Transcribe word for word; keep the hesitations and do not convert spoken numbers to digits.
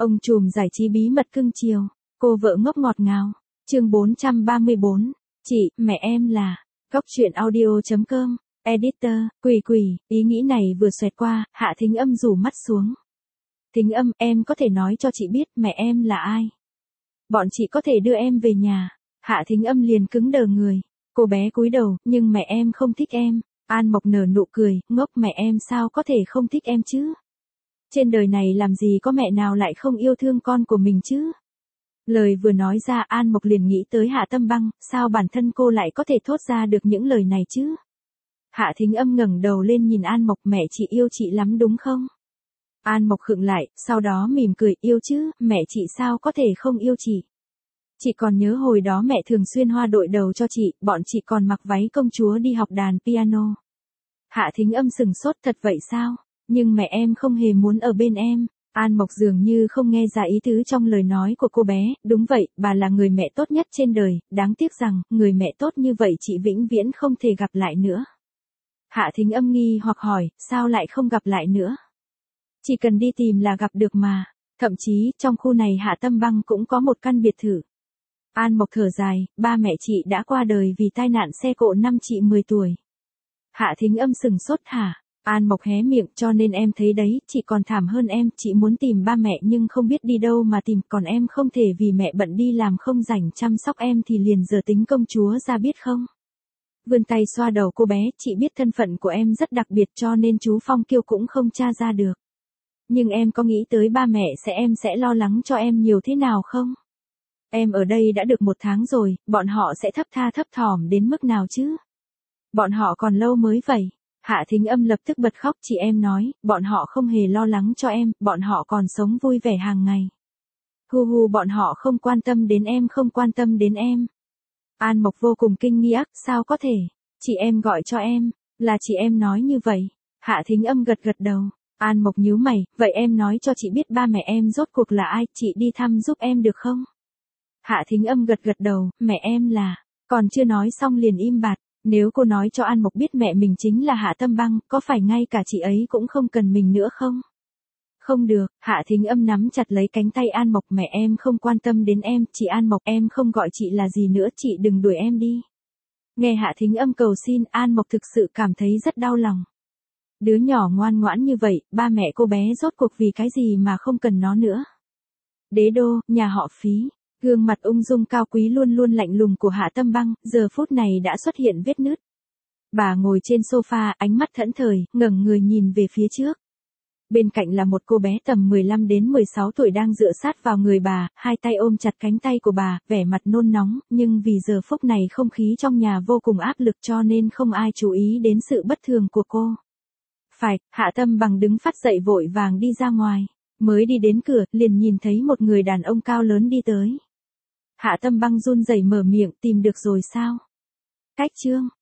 Ông trùm giải trí bí mật cưng chiều, cô vợ ngốc ngọt ngào. Chương bốn trăm ba mươi bốn. Chị, mẹ em là. Góc truyện audio chấm com. Editor, Quỳ Quỳ, ý nghĩ này vừa xoẹt qua, Hạ Thính Âm rủ mắt xuống. Thính Âm, em có thể nói cho chị biết mẹ em là ai? Bọn chị có thể đưa em về nhà. Hạ Thính Âm liền cứng đờ người. Cô bé cúi đầu, nhưng mẹ em không thích em. An Mộc nở nụ cười, ngốc, mẹ em sao có thể không thích em chứ? Trên đời này làm gì có mẹ nào lại không yêu thương con của mình chứ? Lời vừa nói ra An Mộc liền nghĩ tới Hạ Tâm Băng, sao bản thân cô lại có thể thốt ra được những lời này chứ? Hạ Thính Âm ngẩng đầu lên nhìn An Mộc, mẹ chị yêu chị lắm đúng không? An Mộc khựng lại, sau đó mỉm cười, yêu chứ, mẹ chị sao có thể không yêu chị? Chị còn nhớ hồi đó mẹ thường xuyên hoa đội đầu cho chị, bọn chị còn mặc váy công chúa đi học đàn piano. Hạ Thính Âm sừng sốt, thật vậy sao? Nhưng mẹ em không hề muốn ở bên em. An Mộc dường như không nghe ra ý tứ trong lời nói của cô bé, đúng vậy, bà là người mẹ tốt nhất trên đời, đáng tiếc rằng, người mẹ tốt như vậy chị vĩnh viễn không thể gặp lại nữa. Hạ Thính Âm nghi hoặc hỏi, sao lại không gặp lại nữa? Chỉ cần đi tìm là gặp được mà, thậm chí, trong khu này Hạ Tâm Băng cũng có một căn biệt thự. An Mộc thở dài, ba mẹ chị đã qua đời vì tai nạn xe cộ năm chị mười tuổi. Hạ Thính Âm sừng sốt hả? An Mộc hé miệng, cho nên em thấy đấy, chị còn thảm hơn em, chị muốn tìm ba mẹ nhưng không biết đi đâu mà tìm, còn em không thể vì mẹ bận đi làm không rảnh chăm sóc em thì liền giờ tính công chúa ra biết không? Vươn tay xoa đầu cô bé, chị biết thân phận của em rất đặc biệt cho nên chú Phong Kiêu cũng không tra ra được. Nhưng em có nghĩ tới ba mẹ sẽ em sẽ lo lắng cho em nhiều thế nào không? Em ở đây đã được một tháng rồi, bọn họ sẽ thấp tha thấp thỏm đến mức nào chứ? Bọn họ còn lâu mới vậy. Hạ Thính Âm lập tức bật khóc, chị em nói, bọn họ không hề lo lắng cho em, bọn họ còn sống vui vẻ hàng ngày. Hu hu, bọn họ không quan tâm đến em, không quan tâm đến em. An Mộc vô cùng kinh ngạc, sao có thể? Chị em gọi cho em, là chị em nói như vậy. Hạ Thính Âm gật gật đầu. An Mộc nhíu mày, vậy em nói cho chị biết ba mẹ em rốt cuộc là ai, chị đi thăm giúp em được không? Hạ Thính Âm gật gật đầu, mẹ em là, còn chưa nói xong liền im bặt. Nếu cô nói cho An Mộc biết mẹ mình chính là Hạ Tâm Băng, có phải ngay cả chị ấy cũng không cần mình nữa không? Không được, Hạ Thính Âm nắm chặt lấy cánh tay An Mộc, mẹ em không quan tâm đến em, chị An Mộc em không gọi chị là gì nữa, chị đừng đuổi em đi. Nghe Hạ Thính Âm cầu xin, An Mộc thực sự cảm thấy rất đau lòng. Đứa nhỏ ngoan ngoãn như vậy, ba mẹ cô bé rốt cuộc vì cái gì mà không cần nó nữa. Đế đô, nhà họ Phí. Gương mặt ung dung cao quý luôn luôn lạnh lùng của Hạ Tâm Băng, giờ phút này đã xuất hiện vết nứt. Bà ngồi trên sofa, ánh mắt thẫn thờ, ngẩng người nhìn về phía trước. Bên cạnh là một cô bé tầm mười lăm đến mười sáu tuổi đang dựa sát vào người bà, hai tay ôm chặt cánh tay của bà, vẻ mặt nôn nóng, nhưng vì giờ phút này không khí trong nhà vô cùng áp lực cho nên không ai chú ý đến sự bất thường của cô. Phải, Hạ Tâm Băng đứng phát dậy vội vàng đi ra ngoài, mới đi đến cửa, liền nhìn thấy một người đàn ông cao lớn đi tới. Hạ Tâm Băng run rẩy mở miệng, tìm được rồi sao? Cách Trương,